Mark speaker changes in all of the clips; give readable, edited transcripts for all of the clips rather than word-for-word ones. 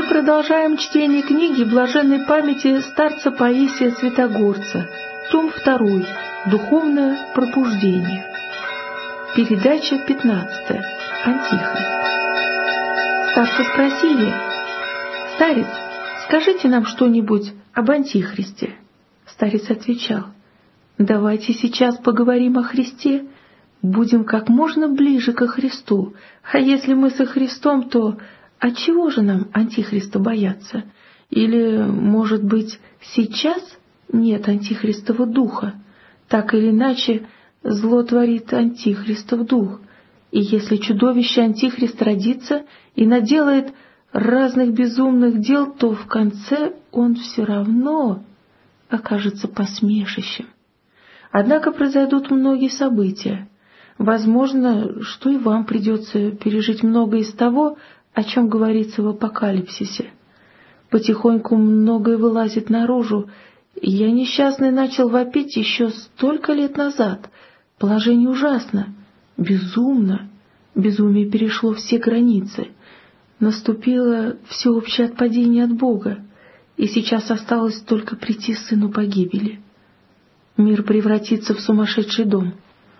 Speaker 1: Мы продолжаем чтение книги блаженной памяти старца Паисия Святогорца, том 2, «Духовное пробуждение». Передача 15. Антихрист. Старца спросили: «Старец, скажите нам что-нибудь об Антихристе». Старец отвечал: «Давайте сейчас поговорим о Христе, будем как можно ближе ко Христу, а если мы со Христом, то отчего же нам Антихриста бояться? Или, может быть, сейчас нет Антихристова духа? Так или иначе, зло творит Антихристов дух, и если чудовище Антихрист родится и наделает разных безумных дел, то в конце он все равно окажется посмешищем. Однако произойдут многие события. Возможно, что и вам придется пережить многое из того, о чем говорится в Апокалипсисе. Потихоньку многое вылазит наружу. Я несчастный начал вопить еще столько лет назад. Положение ужасно, безумно. Безумие перешло все границы. Наступило всеобщее отпадение от Бога, и сейчас осталось только прийти сыну погибели. Мир превратится в сумасшедший дом.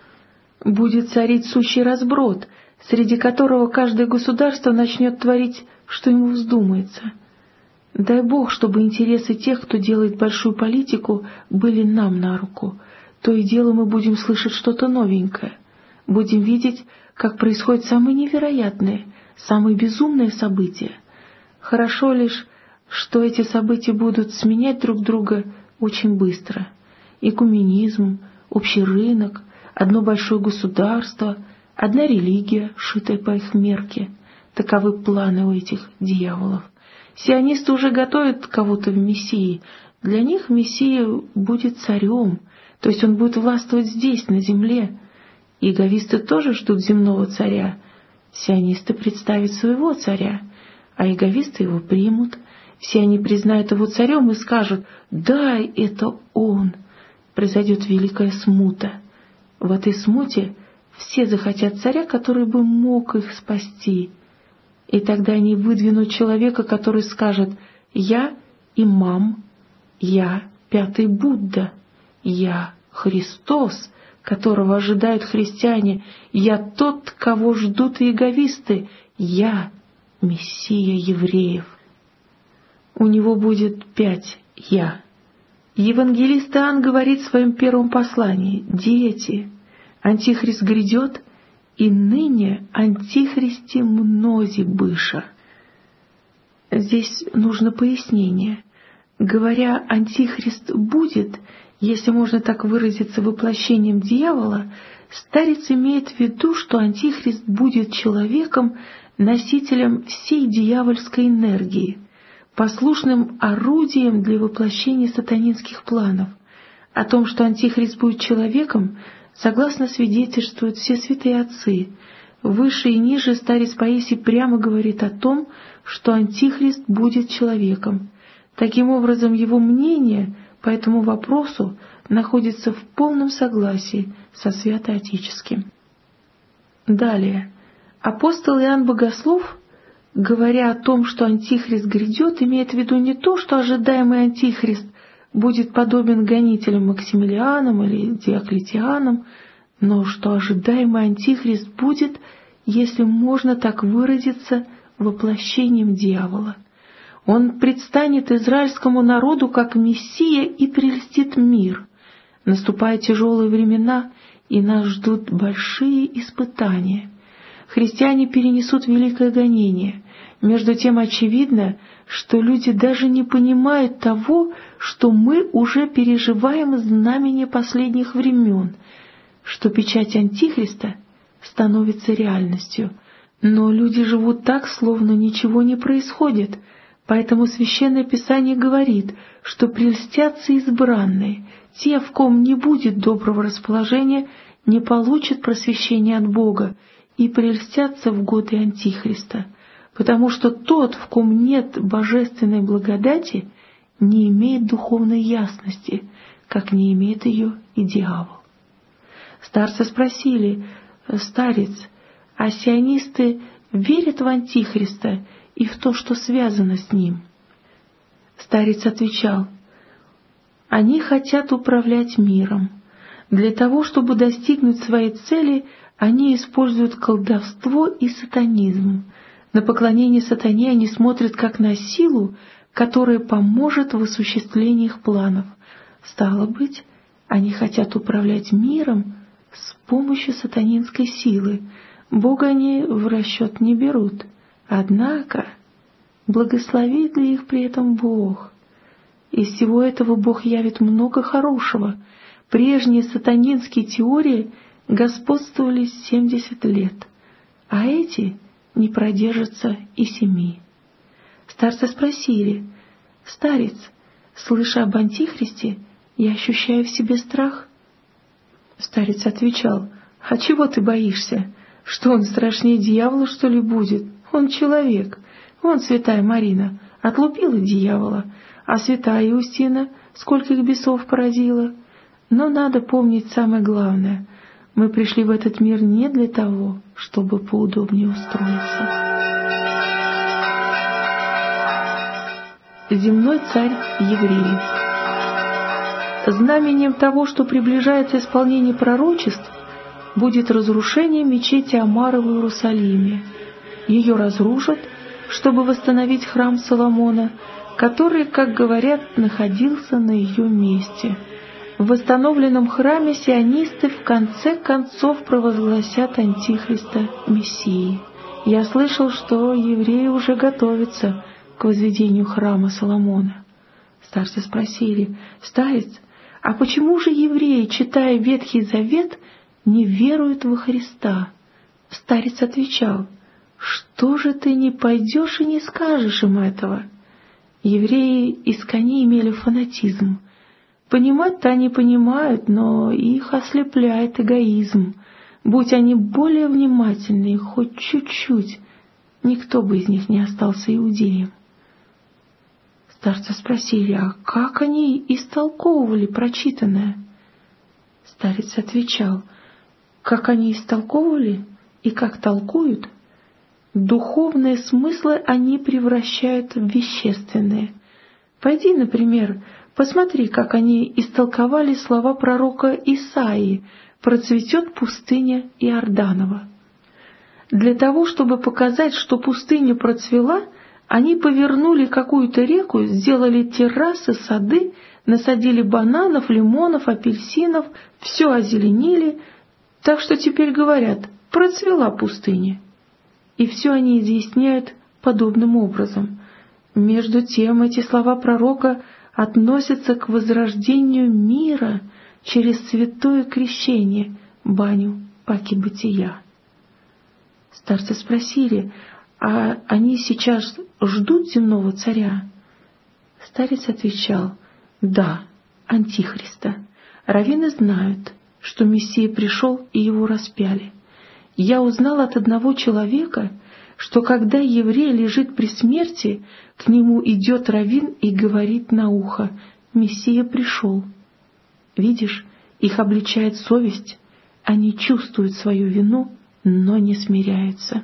Speaker 1: Будет царить сущий разброд, среди которого каждое государство начнет творить, что ему вздумается. Дай Бог, чтобы интересы тех, кто делает большую политику, были нам на руку. То и дело мы будем слышать что-то новенькое. Будем видеть, как происходят самые невероятные, самые безумные события. Хорошо лишь, что эти события будут сменять друг друга очень быстро. Экуменизм, общий рынок, одно большое государство, одна религия, шитая по их мерке. Таковы планы у этих дьяволов. Сионисты уже готовят кого-то в Мессии. Для них Мессия будет царем, то есть он будет властвовать здесь, на земле. Иеговисты тоже ждут земного царя. Сионисты представят своего царя, а иеговисты его примут. Все они признают его царем и скажут: «Да, это он». Произойдет великая смута. В этой смуте все захотят царя, который бы мог их спасти. И тогда они выдвинут человека, который скажет: «Я имам, я пятый Будда, я Христос, которого ожидают христиане, я тот, кого ждут иеговисты, я Мессия евреев». У него будет 5 «я». Евангелист Иоанн говорит в своем первом послании: «Дети, Антихрист грядет, и ныне Антихристи мнози быша». Здесь нужно пояснение. Говоря «Антихрист будет», если можно так выразиться, воплощением дьявола, старец имеет в виду, что Антихрист будет человеком, носителем всей дьявольской энергии, послушным орудием для воплощения сатанинских планов. О том, что Антихрист будет человеком, согласно свидетельствуют все святые отцы. Выше и ниже старец Паисий прямо говорит о том, что Антихрист будет человеком. Таким образом, его мнение по этому вопросу находится в полном согласии со святоотеческим. Далее. Апостол Иоанн Богослов, говоря о том, что Антихрист грядет, имеет в виду не то, что ожидаемый Антихрист будет подобен гонителям Максимилианам или Диоклетианам, но что ожидаемый Антихрист будет, если можно так выразиться, воплощением дьявола. Он предстанет израильскому народу как Мессия и прельстит мир. Наступают тяжелые времена, и нас ждут большие испытания. Христиане перенесут великое гонение. Между тем очевидно, что люди даже не понимают того, что мы уже переживаем знамение последних времен, что печать Антихриста становится реальностью. Но люди живут так, словно ничего не происходит, поэтому Священное Писание говорит, что прельстятся избранные, те, в ком не будет доброго расположения, не получат просвещения от Бога и прельстятся в годы Антихриста, потому что тот, в ком нет божественной благодати, не имеет духовной ясности, как не имеет ее и дьявол. Старцы спросили: «Старец, а сионисты верят в Антихриста и в то, что связано с ним. Старец отвечал: они хотят управлять миром. Для того, чтобы достигнуть своей цели, они используют колдовство и сатанизм. На поклонение сатане они смотрят как на силу, которая поможет в осуществлении их планов. Стало быть, они хотят управлять миром с помощью сатанинской силы. Бога они в расчет не берут. Однако, благословит ли их при этом Бог? Из всего этого Бог явит много хорошего. Прежние сатанинские теории господствовали 70 лет, а эти не продержатся и 7. Старцы спросили: «Старец, слыша об Антихристе, я ощущаю в себе страх». Старец отвечал: «А чего ты боишься? Что он страшнее дьявола, что ли, будет? Он человек. Вон святая Марина отлупила дьявола, а святая Иустина сколько их бесов поразила. Но надо помнить самое главное: мы пришли в этот мир не для того, чтобы поудобнее устроиться». Земной царь евреев. Знаменем того, что приближается исполнение пророчеств, будет разрушение мечети Омара в Иерусалиме. Ее разрушат, чтобы восстановить храм Соломона, который, как говорят, находился на ее месте. В восстановленном храме сионисты в конце концов провозгласят Антихриста Мессией. Я слышал, что евреи уже готовятся к возведению храма Соломона. Старцы спросили: «Старец, а почему же евреи, читая Ветхий Завет, не веруют во Христа?» Старец отвечал: «Что же ты не пойдешь и не скажешь им этого?» Евреи искони имели фанатизм. Понимать-то они понимают, но их ослепляет эгоизм. Будь они более внимательны, хоть чуть-чуть, никто бы из них не остался иудеем. Старцы спросили: «А как они истолковывали прочитанное?» Старец отвечал: «Как они истолковывали и как толкуют, духовные смыслы они превращают в вещественные. Пойди, например, посмотри, как они истолковали слова пророка Исаии: «Процветет пустыня Иорданова». Для того, чтобы показать, что пустыня процвела, они повернули какую-то реку, сделали террасы, сады, насадили бананов, лимонов, апельсинов, все озеленили, так что теперь говорят: «Процвела пустыня». И все они изъясняют подобным образом. Между тем эти слова пророка относятся к возрождению мира через святое крещение, баню паки бытия. Старцы спросили: «А они сейчас ждут земного царя?» Старец отвечал: «Да, Антихриста. Раввины знают, что Мессия пришел и его распяли. Я узнал от одного человека, что когда еврей лежит при смерти, к нему идет раввин и говорит на ухо: Мессия пришел. Видишь, их обличает совесть, они чувствуют свою вину, но не смиряются».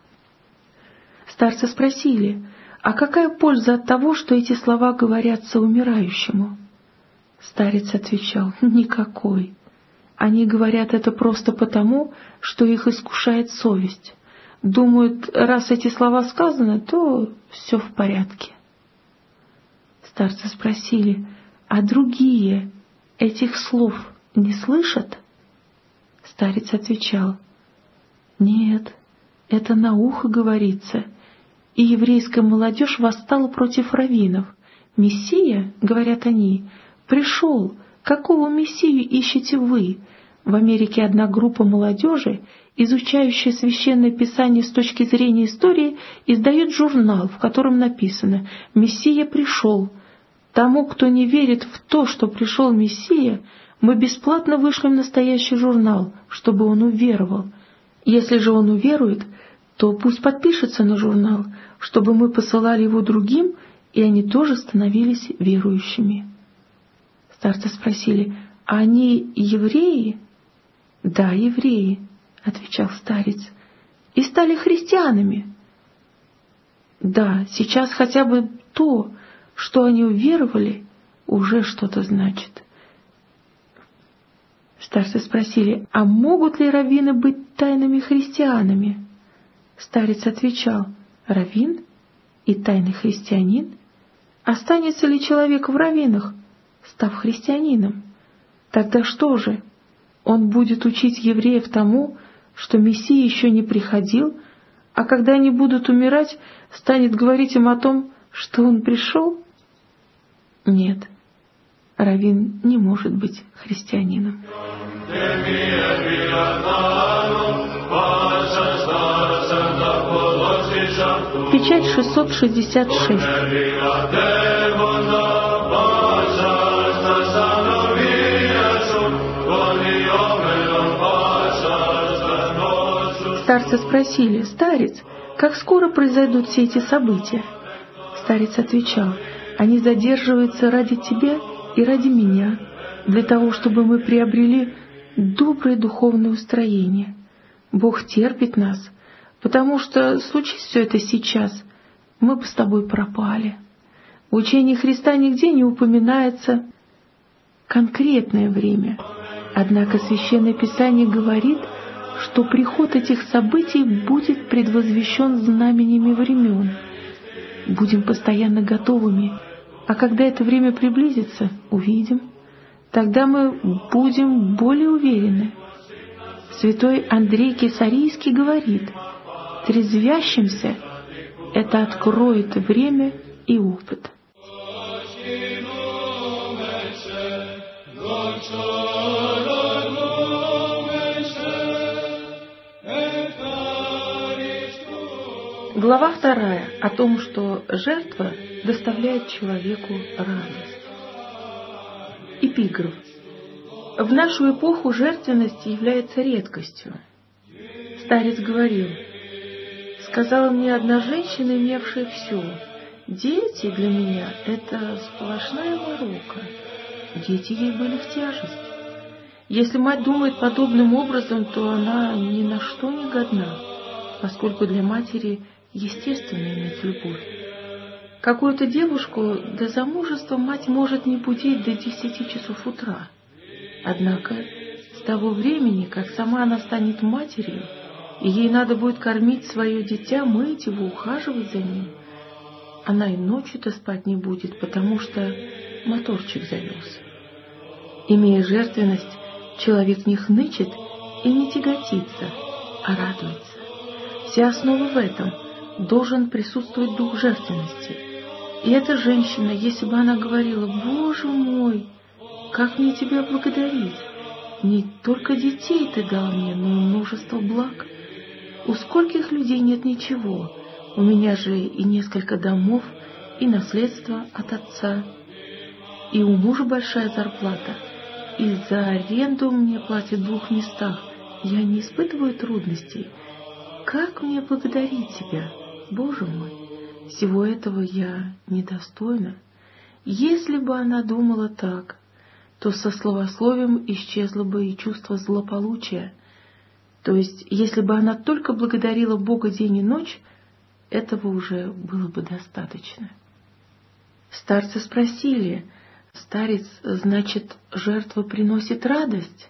Speaker 1: Старцы спросили: «А какая польза от того, что эти слова говорятся умирающему?» Старец отвечал: «Никакой. Они говорят это просто потому, что их искушает совесть. Думают, раз эти слова сказаны, то все в порядке». Старцы спросили: «А другие этих слов не слышат?» Старец отвечал: «Нет, это на ухо говорится». И еврейская молодежь восстала против раввинов. «Мессия, — говорят они, — пришел. Какого Мессию ищете вы?» В Америке одна группа молодежи, изучающая Священное Писание с точки зрения истории, издает журнал, в котором написано: «Мессия пришел. Тому, кто не верит в то, что пришел Мессия, мы бесплатно вышлем настоящий журнал, чтобы он уверовал. Если же он уверует, то пусть подпишется на журнал, чтобы мы посылали его другим, и они тоже становились верующими». Старцы спросили: «А они евреи?» «Да, евреи», — отвечал старец, — «и стали христианами». Да, сейчас хотя бы то, что они уверовали, уже что-то значит. Старцы спросили, а могут ли раввины быть тайными христианами? Старец отвечал, раввин и тайный христианин? Останется ли человек в раввинах, став христианином? Тогда что же? Он будет учить евреев тому, что Мессия еще не приходил, а когда они будут умирать, станет говорить им о том, что он пришел? Нет, раввин не может быть христианином. Печать 666. Старцы спросили, старец, как скоро произойдут все эти события? Старец отвечал, они задерживаются ради тебя и ради меня, для того, чтобы мы приобрели доброе духовное устроение. Бог терпит нас, потому что, случись все это сейчас, мы бы с тобой пропали. В учении Христа нигде не упоминается конкретное время. Однако Священное Писание говорит, что приход этих событий будет предвозвещен знамениями времен. Будем постоянно готовыми, а когда это время приблизится, увидим. Тогда мы будем более уверены. Святой Андрей Кесарийский говорит, трезвящимся это откроет время и опыт. Глава 2 о том, что жертва доставляет человеку радость. Эпиграф. В нашу эпоху жертвенность является редкостью. Старец говорил, сказала мне одна женщина, имевшая все, дети для меня — это сплошная морока. Дети ей были в тяжесть. Если мать думает подобным образом, то она ни на что не годна, поскольку для матери естественно иметь любовь. Какую-то девушку до замужества мать может не будить до 10 часов утра. Однако с того времени, как сама она станет матерью, и ей надо будет кормить свое дитя, мыть его, ухаживать за ним, она и ночью-то спать не будет, потому что моторчик завелся. Имея жертвенность, человек не хнычет и не тяготится, а радуется. Вся основа в этом. Должен присутствовать дух жертвенности. И эта женщина, если бы она говорила, «Боже мой, как мне тебя благодарить? Не только детей ты дал мне, но и множество благ. У скольких людей нет ничего, у меня же и несколько домов, и наследство от отца, и у мужа большая зарплата, и за аренду мне платят в 2 местах, я не испытываю трудностей. Как мне благодарить тебя? Боже мой, всего этого я недостойна». Если бы она думала так, то со словословием исчезло бы и чувство злополучия. То есть, если бы она только благодарила Бога день и ночь, этого уже было бы достаточно. Старцы спросили, старец, значит, жертва приносит радость?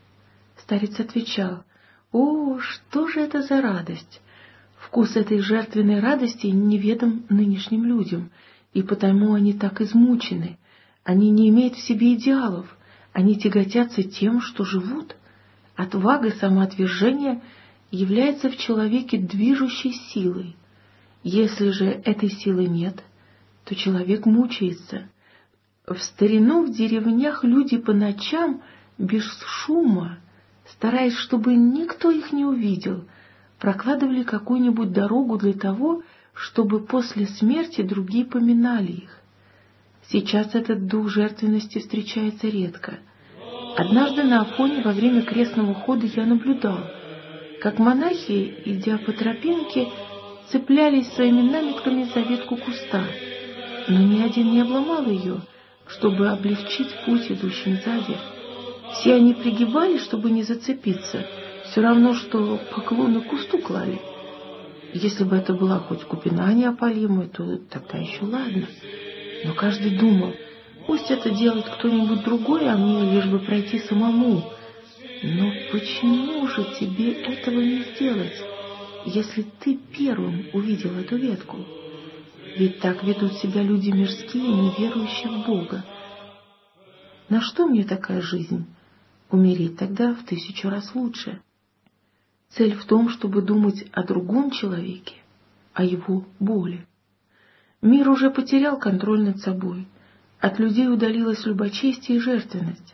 Speaker 1: Старец отвечал, о, что же это за радость? Вкус этой жертвенной радости неведом нынешним людям, и потому они так измучены. Они не имеют в себе идеалов, они тяготятся тем, что живут. Отвага и самоотвержение является в человеке движущей силой. Если же этой силы нет, то человек мучается. В старину в деревнях люди по ночам без шума, стараясь, чтобы никто их не увидел, прокладывали какую-нибудь дорогу для того, чтобы после смерти другие поминали их. Сейчас этот дух жертвенности встречается редко. Однажды на Афоне во время крестного хода я наблюдал, как монахи, идя по тропинке, цеплялись своими намитками за ветку куста, но ни один не обломал ее, чтобы облегчить путь идущим сзади. Все они пригибались, чтобы не зацепиться, все равно, что поклоны к кусту клали. Если бы это была хоть купина неопалимая, то тогда еще ладно. Но каждый думал, пусть это делает кто-нибудь другой, а мне лишь бы пройти самому. Но почему же тебе этого не сделать, если ты первым увидел эту ветку? Ведь так ведут себя люди мирские, не верующие в Бога. На что мне такая жизнь? Умереть тогда в 1000 раз лучше. Цель в том, чтобы думать о другом человеке, о его боли. Мир уже потерял контроль над собой. От людей удалилась любочестие и жертвенность.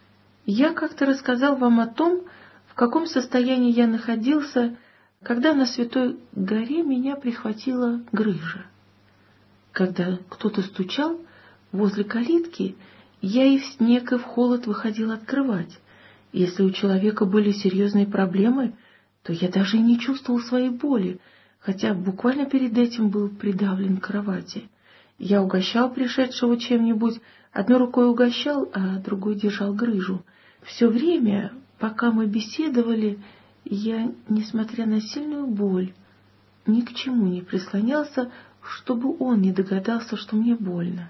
Speaker 1: Я как-то рассказал вам о том, в каком состоянии я находился, когда на Святой горе меня прихватила грыжа. Когда кто-то стучал возле калитки, я и в снег, и в холод выходил открывать. Если у человека были серьезные проблемы, то я даже и не чувствовал своей боли, хотя буквально перед этим был придавлен к кровати. Я угощал пришедшего чем-нибудь, одной рукой угощал, а другой держал грыжу. Все время, пока мы беседовали, я, несмотря на сильную боль, ни к чему не прислонялся, чтобы он не догадался, что мне больно.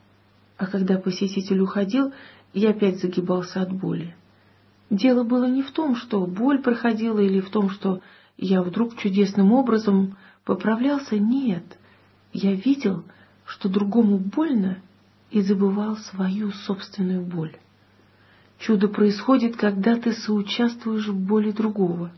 Speaker 1: А когда посетитель уходил, я опять загибался от боли. Дело было не в том, что боль проходила, или в том, что я вдруг чудесным образом поправлялся. Нет, я видел, что другому больно, и забывал свою собственную боль. Чудо происходит, когда ты соучаствуешь в боли другого.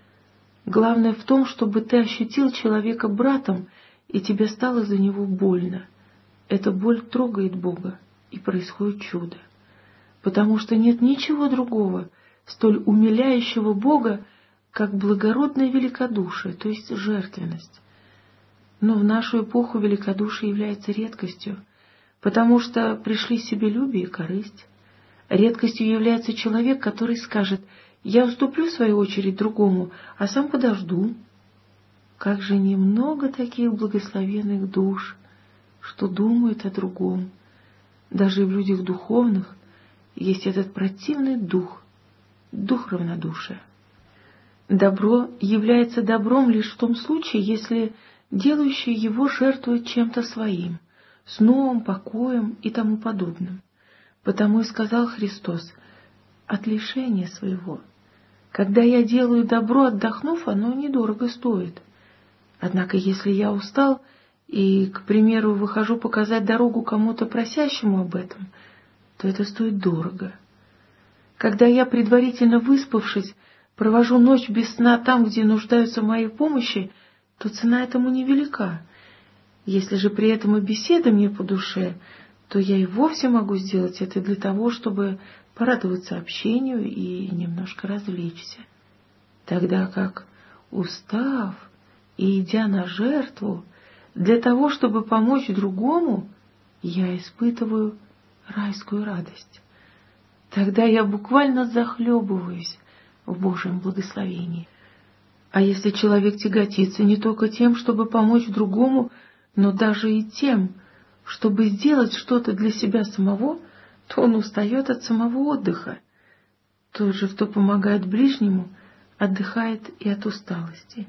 Speaker 1: Главное в том, чтобы ты ощутил человека братом, и тебе стало за него больно. Эта боль трогает Бога, и происходит чудо. Потому что нет ничего другого, столь умиляющего Бога, как благородное великодушие, то есть жертвенность. Но в нашу эпоху великодушие является редкостью, потому что пришли себелюбие и корысть. Редкостью является человек, который скажет: «Я уступлю в свою очередь другому, а сам подожду». Как же немного таких благословенных душ, что думают о другом. Даже и в людях духовных есть этот противный дух, дух равнодушия. Добро является добром лишь в том случае, если делающий его жертвует чем-то своим, сном, покоем и тому подобным. Потому и сказал Христос: от лишения своего. Когда я делаю добро, отдохнув, оно недорого стоит. Однако если я устал и, к примеру, выхожу показать дорогу кому-то просящему об этом, то это стоит дорого. Когда я, предварительно выспавшись, провожу ночь без сна там, где нуждаются в моей помощи, то цена этому невелика. Если же при этом и беседа мне по душе, то я и вовсе могу сделать это для того, чтобы порадоваться общению и немножко развлечься. Тогда как, устав и идя на жертву, для того, чтобы помочь другому, я испытываю райскую радость. Тогда я буквально захлебываюсь в Божьем благословении. А если человек тяготится не только тем, чтобы помочь другому, но даже и тем, чтобы сделать что-то для себя самого, то он устает от самого отдыха. Тот же, кто помогает ближнему, отдыхает и от усталости.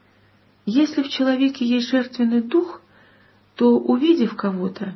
Speaker 1: Если в человеке есть жертвенный дух, то, увидев кого-то,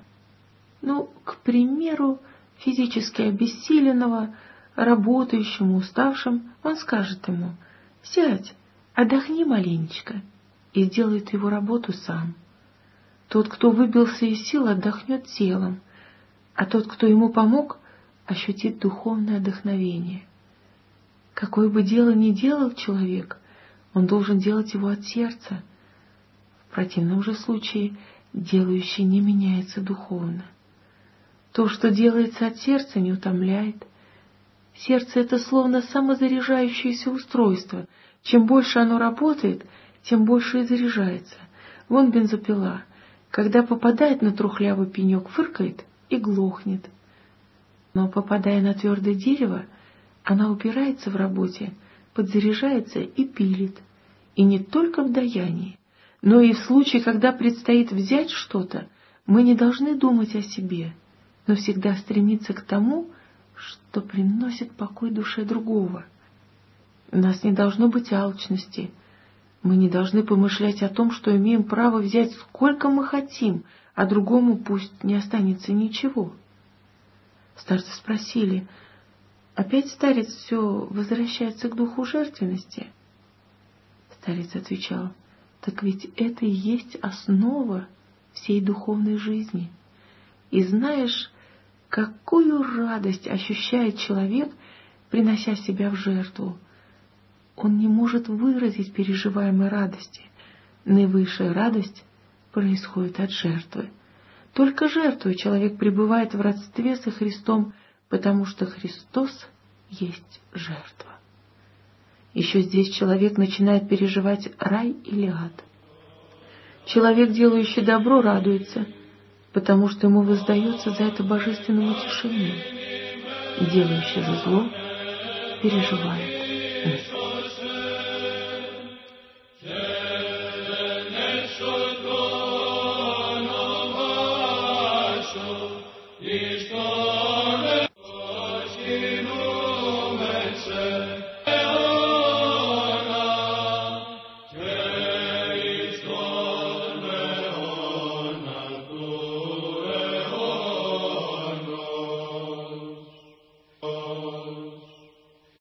Speaker 1: к примеру, физически обессиленного, работающему, уставшим, он скажет ему: «Сядь, отдохни маленечко», и сделает его работу сам. Тот, кто выбился из сил, отдохнет телом, а тот, кто ему помог, ощутит духовное вдохновение. Какое бы дело ни делал человек, он должен делать его от сердца. В противном же случае делающий не меняется духовно. То, что делается от сердца, не утомляет. Сердце — это словно самозаряжающееся устройство. Чем больше оно работает, тем больше и заряжается. Вон бензопила. Когда попадает на трухлявый пенек, фыркает и глохнет. Но, попадая на твердое дерево, она упирается в работе, подзаряжается и пилит. И не только в даянии, но и в случае, когда предстоит взять что-то, мы не должны думать о себе, но всегда стремиться к тому, что приносит покой душе другого. У нас не должно быть алчности, Мы не должны помышлять о том, что имеем право взять сколько мы хотим, а другому пусть не останется ничего. Старцы спросили: опять старец все возвращается к духу жертвенности? Старец отвечал: так ведь это и есть основа всей духовной жизни. И знаешь, какую радость ощущает человек, принося себя в жертву? Он не может выразить переживаемой радости. Наивысшая радость происходит от жертвы. Только жертвуя человек пребывает в родстве со Христом, потому что Христос есть жертва. Еще здесь человек начинает переживать рай или ад. Человек, делающий добро, радуется, потому что ему воздается за это божественным утешением. Делающий же зло переживает муку.